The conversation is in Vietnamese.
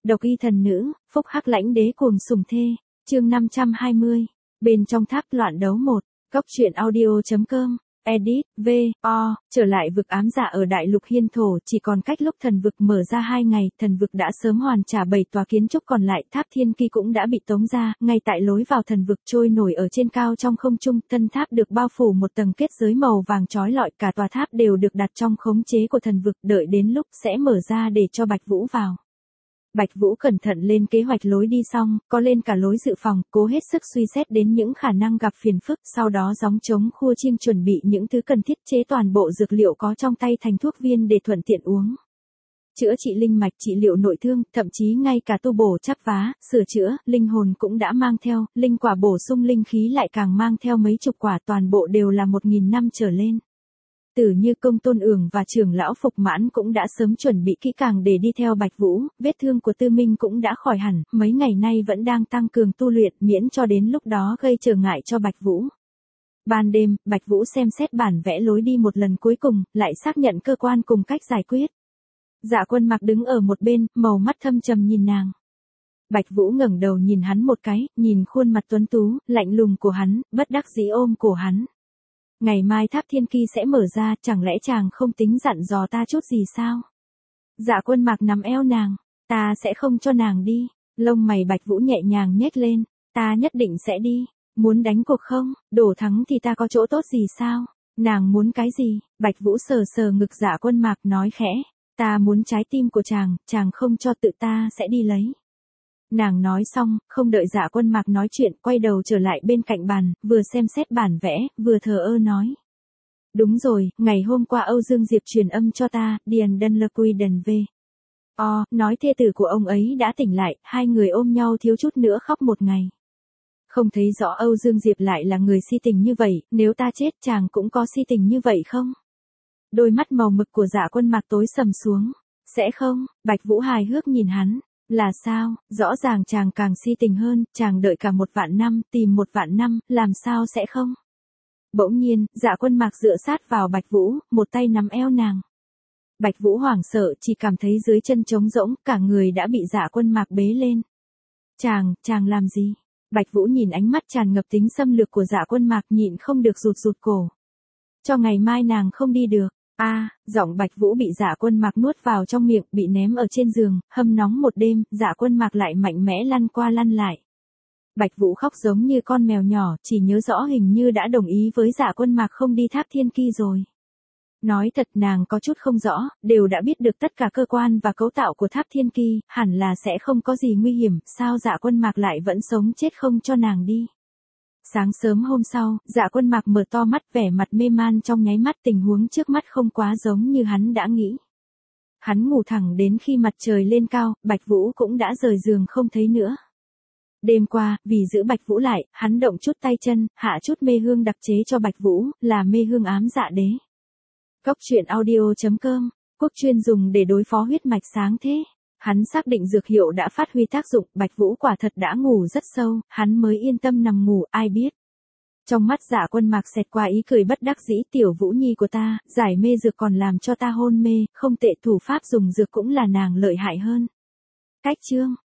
Độc y thần nữ, phúc hắc lãnh đế cuồng sủng thê, chương 520. Bên trong tháp loạn đấu 1, Cốc truyện audio.com, edit, trở lại vực ám dạ ở đại lục hiên thổ, chỉ còn cách lúc thần vực mở ra 2 ngày, thần vực đã sớm hoàn trả 7 tòa kiến trúc còn lại, tháp thiên ki cũng đã bị tống ra, ngay tại lối vào thần vực trôi nổi ở trên cao trong không trung, tân tháp được bao phủ một tầng kết giới màu vàng chói lọi, cả tòa tháp đều được đặt trong khống chế của thần vực, đợi đến lúc sẽ mở ra để cho Bạch Vũ vào. Bạch Vũ cẩn thận lên kế hoạch lối đi xong, có lên cả lối dự phòng, cố hết sức suy xét đến những khả năng gặp phiền phức, sau đó gióng trống khua chiêng chuẩn bị những thứ cần thiết, chế toàn bộ dược liệu có trong tay thành thuốc viên để thuận tiện uống. Chữa trị linh mạch, trị liệu nội thương, thậm chí ngay cả tu bổ chắp vá, sửa chữa, linh hồn cũng đã mang theo, linh quả bổ sung linh khí lại càng mang theo mấy chục quả, toàn bộ đều là 1000 năm trở lên. Tử Như Công Tôn Ưởng và trưởng lão Phục Mãn cũng đã sớm chuẩn bị kỹ càng để đi theo Bạch Vũ, vết thương của Tư Minh cũng đã khỏi hẳn, mấy ngày nay vẫn đang tăng cường tu luyện, miễn cho đến lúc đó gây trở ngại cho Bạch Vũ. Ban đêm, Bạch Vũ xem xét bản vẽ lối đi một lần cuối cùng, lại xác nhận cơ quan cùng cách giải quyết. Dạ Quân Mặc đứng ở một bên, màu mắt thâm trầm nhìn nàng. Bạch Vũ ngẩng đầu nhìn hắn một cái, nhìn khuôn mặt tuấn tú, lạnh lùng của hắn, bất đắc dĩ ôm cổ hắn. Ngày mai tháp thiên ki sẽ mở ra, chẳng lẽ chàng không tính dặn dò ta chút gì sao? Dạ Quân Mặc nắm eo nàng, ta sẽ không cho nàng đi. Lông mày Bạch Vũ nhẹ nhàng nhếch lên, ta nhất định sẽ đi. Muốn đánh cuộc không? Đổ thắng thì ta có chỗ tốt gì sao? Nàng muốn cái gì? Bạch Vũ sờ sờ ngực Dạ Quân Mặc nói khẽ, ta muốn trái tim của chàng không cho tự ta sẽ đi lấy. Nàng nói xong, không đợi Dạ Quân Mặc nói chuyện, quay đầu trở lại bên cạnh bàn, vừa xem xét bản vẽ, vừa thờ ơ nói. Đúng rồi, ngày hôm qua Âu Dương Diệp truyền âm cho ta, Điền Đân Lơ Quy Đần V. Nói thê tử của ông ấy đã tỉnh lại, hai người ôm nhau thiếu chút nữa khóc một ngày. Không thấy rõ Âu Dương Diệp lại là người si tình như vậy, nếu ta chết chàng cũng có si tình như vậy không? Đôi mắt màu mực của Dạ Quân Mặc tối sầm xuống. Sẽ không? Bạch Vũ hài hước nhìn hắn. Là sao? Rõ ràng chàng càng si tình hơn, chàng đợi cả 1.000 năm, tìm 1.000 năm, làm sao sẽ không? Bỗng nhiên, Dạ Quân Mặc dựa sát vào Bạch Vũ, một tay nắm eo nàng. Bạch Vũ hoảng sợ, chỉ cảm thấy dưới chân trống rỗng, cả người đã bị Dạ Quân Mặc bế lên. Chàng làm gì? Bạch Vũ nhìn ánh mắt tràn ngập tính xâm lược của Dạ Quân Mặc, nhịn không được rụt cổ. Cho ngày mai nàng không đi được. Giọng Bạch Vũ bị Dạ Quân Mặc nuốt vào trong miệng, bị ném ở trên giường, hâm nóng một đêm, Dạ Quân Mặc lại mạnh mẽ lăn qua lăn lại. Bạch Vũ khóc giống như con mèo nhỏ, chỉ nhớ rõ hình như đã đồng ý với Dạ Quân Mặc không đi tháp thiên ki rồi. Nói thật nàng có chút không rõ, đều đã biết được tất cả cơ quan và cấu tạo của tháp thiên ki, hẳn là sẽ không có gì nguy hiểm, sao Dạ Quân Mặc lại vẫn sống chết không cho nàng đi. Sáng sớm hôm sau, Dạ Quân Mặc mở to mắt, vẻ mặt mê man trong nháy mắt, tình huống trước mắt không quá giống như hắn đã nghĩ. Hắn ngủ thẳng đến khi mặt trời lên cao, Bạch Vũ cũng đã rời giường không thấy nữa. Đêm qua, vì giữ Bạch Vũ lại, hắn động chút tay chân, hạ chút mê hương đặc chế cho Bạch Vũ, là mê hương ám dạ đế. Cốc truyện audio.com, quốc chuyên dùng để đối phó huyết mạch sáng thế. Hắn xác định dược hiệu đã phát huy tác dụng, Bạch Vũ quả thật đã ngủ rất sâu, hắn mới yên tâm nằm ngủ, ai biết. Trong mắt Dạ Quân Mặc xẹt qua ý cười bất đắc dĩ, tiểu Vũ Nhi của ta, giải mê dược còn làm cho ta hôn mê, không tệ, thủ pháp dùng dược cũng là nàng lợi hại hơn. Cách chương